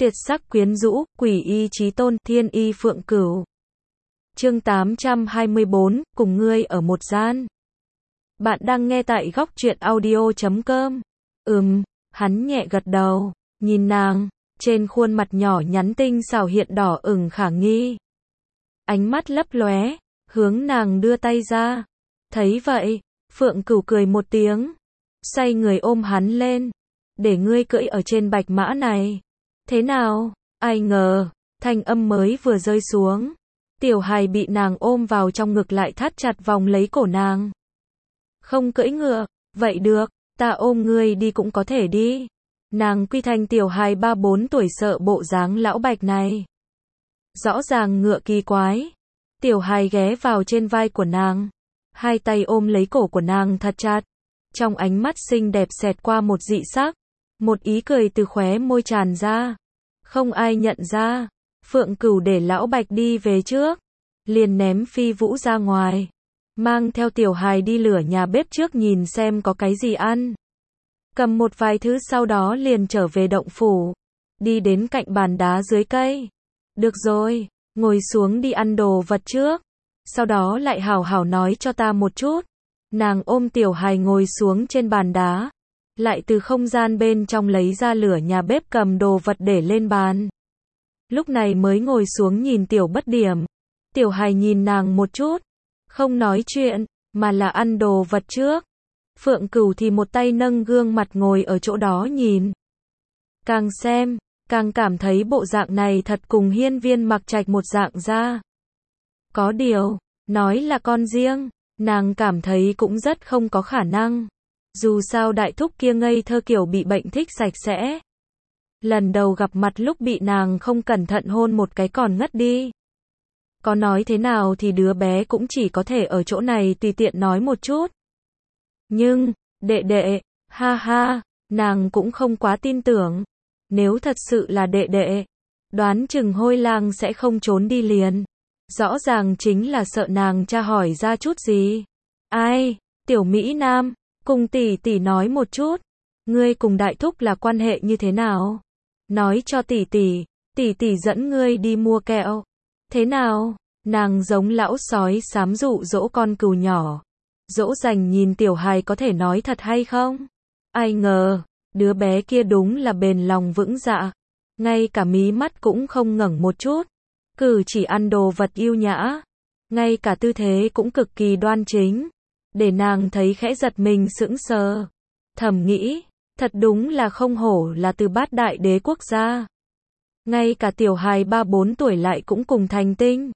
Tuyệt sắc quyến rũ, quỷ y chí tôn, thiên y phượng cửu. Chương 824, cùng ngươi ở một gian. Bạn đang nghe tại góc truyện audio.com. Hắn nhẹ gật đầu, nhìn nàng, trên khuôn mặt nhỏ nhắn tinh xảo hiện đỏ ửng khả nghi. Ánh mắt lấp lóe, hướng nàng đưa tay ra. Thấy vậy, Phượng Cửu cười một tiếng, xoay người ôm hắn lên, để ngươi cưỡi ở trên bạch mã này. Thế nào? Ai ngờ, thanh âm mới vừa rơi xuống, Tiểu Hài bị nàng ôm vào trong ngực lại thắt chặt vòng lấy cổ nàng. Không cưỡi ngựa, vậy được, ta ôm ngươi đi cũng có thể đi. Nàng quy thành Tiểu Hài 3-4 tuổi sợ bộ dáng lão bạch này. Rõ ràng ngựa kỳ quái. Tiểu Hài ghé vào trên vai của nàng, hai tay ôm lấy cổ của nàng thật chặt. Trong ánh mắt xinh đẹp xẹt qua một dị sắc, một ý cười từ khóe môi tràn ra. Không ai nhận ra, Phượng Cửu để lão bạch đi về trước, liền ném Phi Vũ ra ngoài, mang theo Tiểu Hài đi lửa nhà bếp trước nhìn xem có cái gì ăn. Cầm một vài thứ sau đó liền trở về động phủ, đi đến cạnh bàn đá dưới cây. Được rồi, ngồi xuống đi ăn đồ vật trước, sau đó lại hảo hảo nói cho ta một chút. Nàng ôm Tiểu Hài ngồi xuống trên bàn đá, lại từ không gian bên trong lấy ra lửa nhà bếp cầm đồ vật để lên bàn. Lúc này mới ngồi xuống nhìn Tiểu Bất Điểm. Tiểu Hài nhìn nàng một chút, không nói chuyện, mà là ăn đồ vật trước. Phượng Cửu thì một tay nâng gương mặt ngồi ở chỗ đó nhìn. Càng xem, càng cảm thấy bộ dạng này thật cùng Hiên Viên Mặc Trạch một dạng ra. Có điều, nói là con riêng, nàng cảm thấy cũng rất không có khả năng. Dù sao đại thúc kia ngây thơ kiểu bị bệnh thích sạch sẽ. Lần đầu gặp mặt lúc bị nàng không cẩn thận hôn một cái còn ngất đi. Có nói thế nào thì đứa bé cũng chỉ có thể ở chỗ này tùy tiện nói một chút. Nhưng, đệ đệ, ha ha, nàng cũng không quá tin tưởng. Nếu thật sự là đệ đệ, đoán chừng Hôi Lang sẽ không trốn đi liền. Rõ ràng chính là sợ nàng tra hỏi ra chút gì. Ai, Tiểu Mỹ Nam, cùng tỷ tỷ nói một chút, ngươi cùng đại thúc là quan hệ như thế nào? Nói cho tỷ tỷ dẫn ngươi đi mua kẹo. Thế nào? Nàng giống lão sói xám dụ dỗ con cừu nhỏ. Dỗ dành nhìn Tiểu Hài có thể nói thật hay không? Ai ngờ, đứa bé kia đúng là bền lòng vững dạ. Ngay cả mí mắt cũng không ngẩng một chút. Cử chỉ ăn đồ vật yêu nhã. Ngay cả tư thế cũng cực kỳ đoan chính. Để nàng thấy khẽ giật mình sững sờ. Thầm nghĩ, thật đúng là không hổ là từ Bát Đại Đế quốc gia. Ngay cả Tiểu Hài 3-4 tuổi lại cũng cùng thành tinh.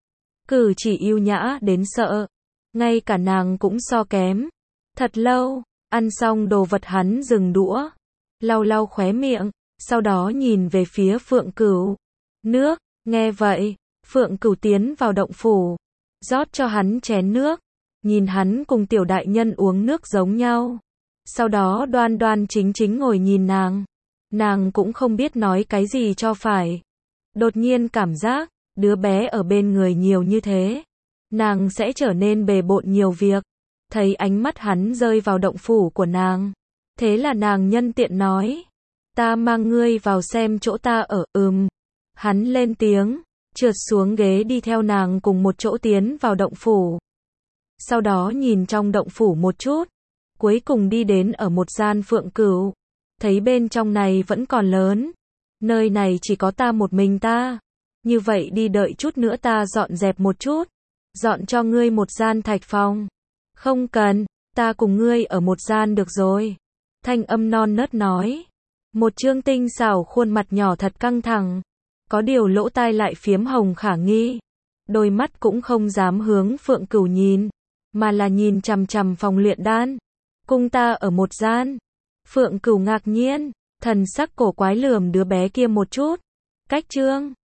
Cử chỉ yêu nhã đến sợ. Ngay cả nàng cũng so kém. Thật lâu, ăn xong đồ vật hắn dừng đũa, lau lau khóe miệng, sau đó nhìn về phía Phượng Cửu. Nước, nghe vậy, Phượng Cửu tiến vào động phủ, rót cho hắn chén nước, nhìn hắn cùng tiểu đại nhân uống nước giống nhau. Sau đó đoan đoan chính chính ngồi nhìn nàng. Nàng cũng không biết nói cái gì cho phải. Đột nhiên cảm giác, đứa bé ở bên người nhiều như thế, nàng sẽ trở nên bề bộn nhiều việc. Thấy ánh mắt hắn rơi vào động phủ của nàng, thế là nàng nhân tiện nói, ta mang ngươi vào xem chỗ ta ở. Hắn lên tiếng, trượt xuống ghế đi theo nàng cùng một chỗ tiến vào động phủ. Sau đó nhìn trong động phủ một chút, cuối cùng đi đến ở một gian Phượng Cửu. Thấy bên trong này vẫn còn lớn, nơi này chỉ có ta một mình ta. Như vậy đi đợi chút nữa ta dọn dẹp một chút, dọn cho ngươi một gian thạch phòng. Không cần, ta cùng ngươi ở một gian được rồi. Thanh âm non nớt nói. Một trương tinh xảo khuôn mặt nhỏ thật căng thẳng. Có điều lỗ tai lại phiếm hồng khả nghi. Đôi mắt cũng không dám hướng Phượng Cửu nhìn, mà là nhìn chằm chằm phòng luyện đan. Cùng ta ở một gian. Phượng Cửu ngạc nhiên, thần sắc cổ quái lườm đứa bé kia một chút. Cách trương,